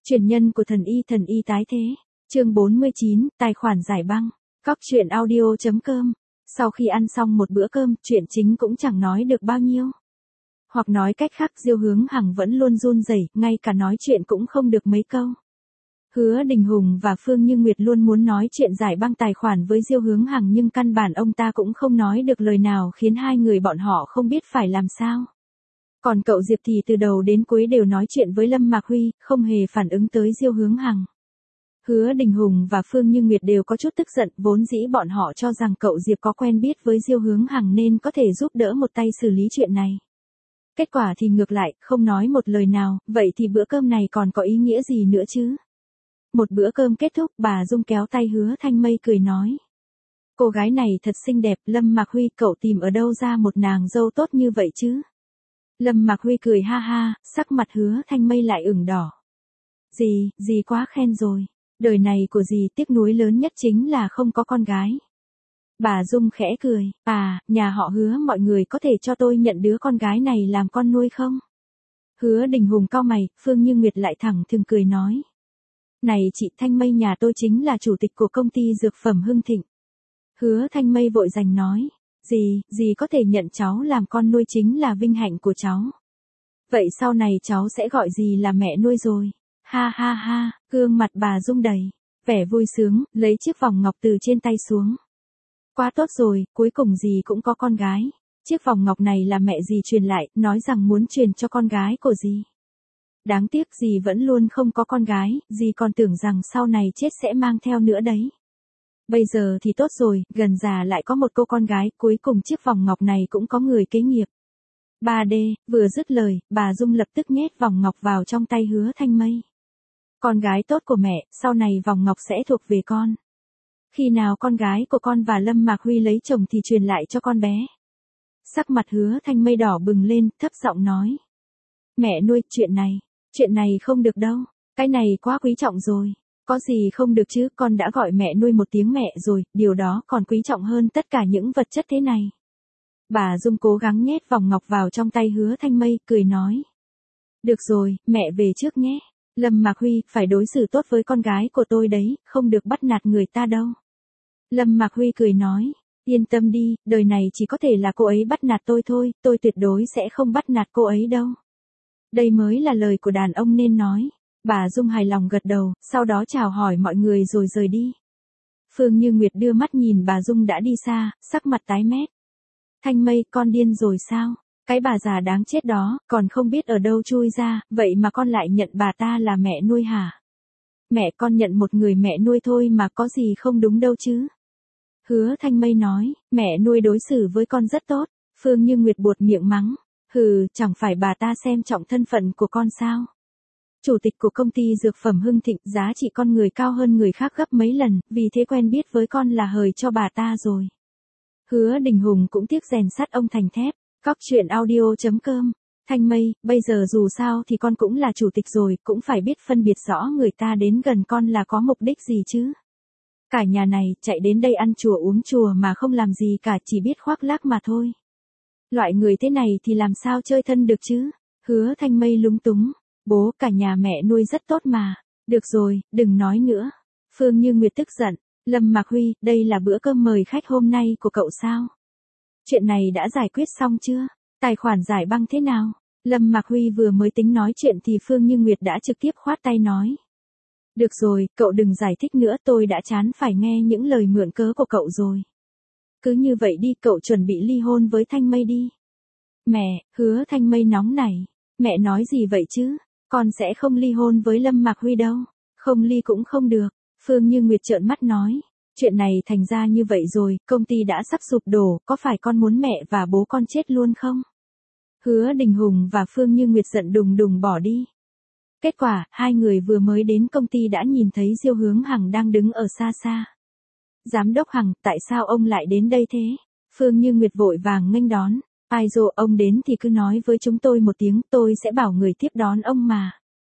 Truyền nhân của thần y tái thế. Chương 49, tài khoản giải băng. Góc truyện audio.com. Sau khi ăn xong một bữa cơm, chuyện chính cũng chẳng nói được bao nhiêu. Hoặc nói cách khác, Diêu Hướng Hằng vẫn luôn run rẩy, ngay cả nói chuyện cũng không được mấy câu. Hứa Đình Hùng và Phương Như Nguyệt luôn muốn nói chuyện giải băng tài khoản với Diêu Hướng Hằng, nhưng căn bản ông ta cũng không nói được lời nào, khiến hai người bọn họ không biết phải làm sao. Còn cậu Diệp thì từ đầu đến cuối đều nói chuyện với Lâm Mạc Huy, không hề phản ứng tới Diêu Hướng Hằng. Hứa Đình Hùng và Phương Như Nguyệt đều có chút tức giận, vốn dĩ bọn họ cho rằng cậu Diệp có quen biết với Diêu Hướng Hằng nên có thể giúp đỡ một tay xử lý chuyện này. Kết quả thì ngược lại, không nói một lời nào, vậy thì bữa cơm này còn có ý nghĩa gì nữa chứ? Một bữa cơm kết thúc, bà Dung kéo tay Hứa Thanh Mây cười nói. Cô gái này thật xinh đẹp, Lâm Mạc Huy cậu tìm ở đâu ra một nàng dâu tốt như vậy chứ? Lâm Mạc Huy cười ha ha, sắc mặt Hứa Thanh Mây lại ửng đỏ. Dì quá khen rồi. Đời này của dì tiếc nuối lớn nhất chính là không có con gái. Bà Dung khẽ cười, nhà họ Hứa mọi người có thể cho tôi nhận đứa con gái này làm con nuôi không? Hứa Đình Hùng cau mày, Phương Như Nguyệt lại thẳng thừng cười nói. Này chị Thanh Mây, nhà tôi chính là chủ tịch của công ty dược phẩm Hưng Thịnh. Hứa Thanh Mây vội giành nói, dì có thể nhận cháu làm con nuôi chính là vinh hạnh của cháu. Vậy sau này cháu sẽ gọi dì là mẹ nuôi rồi. Ha ha ha, gương mặt bà Dung đầy vẻ vui sướng, lấy chiếc vòng ngọc từ trên tay xuống. Quá tốt rồi, cuối cùng dì cũng có con gái. Chiếc vòng ngọc này là mẹ dì truyền lại, nói rằng muốn truyền cho con gái của dì. Đáng tiếc dì vẫn luôn không có con gái, dì còn tưởng rằng sau này chết sẽ mang theo nữa đấy. Bây giờ thì tốt rồi, gần già lại có một cô con gái, cuối cùng chiếc vòng ngọc này cũng có người kế nghiệp. 3D, vừa dứt lời, bà Dung lập tức nhét vòng ngọc vào trong tay Hứa Thanh Mây. Con gái tốt của mẹ, sau này vòng ngọc sẽ thuộc về con. Khi nào con gái của con và Lâm Mạc Huy lấy chồng thì truyền lại cho con bé. Sắc mặt Hứa Thanh Mây đỏ bừng lên, thấp giọng nói. Mẹ nuôi, chuyện này không được đâu, cái này quá quý trọng rồi. Có gì không được chứ, con đã gọi mẹ nuôi một tiếng mẹ rồi, điều đó còn quý trọng hơn tất cả những vật chất thế này. Bà Dung cố gắng nhét vòng ngọc vào trong tay Hứa Thanh Mây, cười nói. Được rồi, mẹ về trước nhé. Lâm Mạc Huy, phải đối xử tốt với con gái của tôi đấy, không được bắt nạt người ta đâu. Lâm Mạc Huy cười nói, yên tâm đi, đời này chỉ có thể là cô ấy bắt nạt tôi thôi, tôi tuyệt đối sẽ không bắt nạt cô ấy đâu. Đây mới là lời của đàn ông nên nói. Bà Dung hài lòng gật đầu, sau đó chào hỏi mọi người rồi rời đi. Phương Như Nguyệt đưa mắt nhìn bà Dung đã đi xa, sắc mặt tái mét. Thanh Mây, con điên rồi sao? Cái bà già đáng chết đó, còn không biết ở đâu chui ra, vậy mà con lại nhận bà ta là mẹ nuôi hả? Mẹ con nhận một người mẹ nuôi thôi mà có gì không đúng đâu chứ? Hứa Thanh Mây nói, mẹ nuôi đối xử với con rất tốt. Phương Như Nguyệt buột miệng mắng. Chẳng phải bà ta xem trọng thân phận của con sao? Chủ tịch của công ty dược phẩm Hưng Thịnh, giá trị con người cao hơn người khác gấp mấy lần, vì thế quen biết với con là hời cho bà ta rồi. Hứa Đình Hùng cũng tiếc rèn sắt ông thành thép. Góc truyện audio.com. Thanh Mây, bây giờ dù sao thì con cũng là chủ tịch rồi, cũng phải biết phân biệt rõ người ta đến gần con là có mục đích gì chứ. Cả nhà này, chạy đến đây ăn chùa uống chùa mà không làm gì cả, chỉ biết khoác lác mà thôi. Loại người thế này thì làm sao chơi thân được chứ? Hứa Thanh Mây lúng túng. Bố, cả nhà mẹ nuôi rất tốt mà. Được rồi, đừng nói nữa. Phương Như Nguyệt tức giận. Lâm Mạc Huy, đây là bữa cơm mời khách hôm nay của cậu sao? Chuyện này đã giải quyết xong chưa? Tài khoản giải băng thế nào? Lâm Mạc Huy vừa mới tính nói chuyện thì Phương Như Nguyệt đã trực tiếp khoát tay nói. Được rồi, cậu đừng giải thích nữa, tôi đã chán phải nghe những lời mượn cớ của cậu rồi. Cứ như vậy đi, cậu chuẩn bị ly hôn với Thanh Mây đi. Mẹ, Hứa Thanh Mây nóng nảy. Mẹ nói gì vậy chứ? Con sẽ không ly hôn với Lâm Mạc Huy đâu. Không ly cũng không được. Phương Như Nguyệt trợn mắt nói. Chuyện này thành ra như vậy rồi, công ty đã sắp sụp đổ, có phải con muốn mẹ và bố con chết luôn không? Hứa Đình Hùng và Phương Như Nguyệt giận đùng đùng bỏ đi. Kết quả, hai người vừa mới đến công ty đã nhìn thấy Diêu Hướng Hằng đang đứng ở xa xa. Giám đốc Hằng, tại sao ông lại đến đây thế? Phương Như Nguyệt vội vàng nghênh đón. Ai dồ, ông đến thì cứ nói với chúng tôi một tiếng, tôi sẽ bảo người tiếp đón ông mà.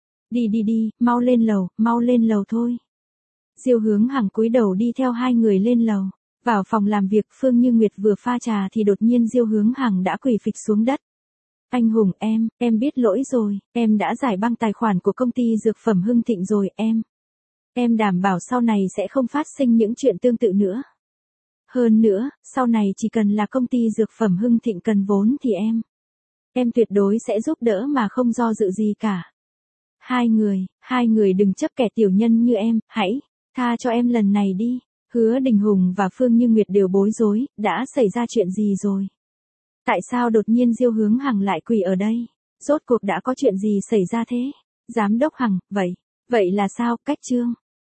Đi, mau lên lầu thôi. Diêu Hướng Hằng cúi đầu đi theo hai người lên lầu. Vào phòng làm việc, Phương Như Nguyệt vừa pha trà thì đột nhiên Diêu Hướng Hằng đã quỳ phịch xuống đất. Anh Hùng em biết lỗi rồi, em đã giải băng tài khoản của công ty dược phẩm Hưng Thịnh rồi em. Em đảm bảo sau này sẽ không phát sinh những chuyện tương tự nữa. Hơn nữa, sau này chỉ cần là công ty dược phẩm Hưng Thịnh cần vốn thì em tuyệt đối sẽ giúp đỡ mà không do dự gì cả. Hai người đừng chấp kẻ tiểu nhân như em, hãy tha cho em lần này đi. Hứa Đình Hùng và Phương Như Nguyệt đều bối rối, đã xảy ra chuyện gì rồi? Tại sao đột nhiên Diêu Hướng Hằng lại quỳ ở đây? Rốt cuộc đã có chuyện gì xảy ra thế? Giám đốc Hằng, vậy là sao? Cách Trương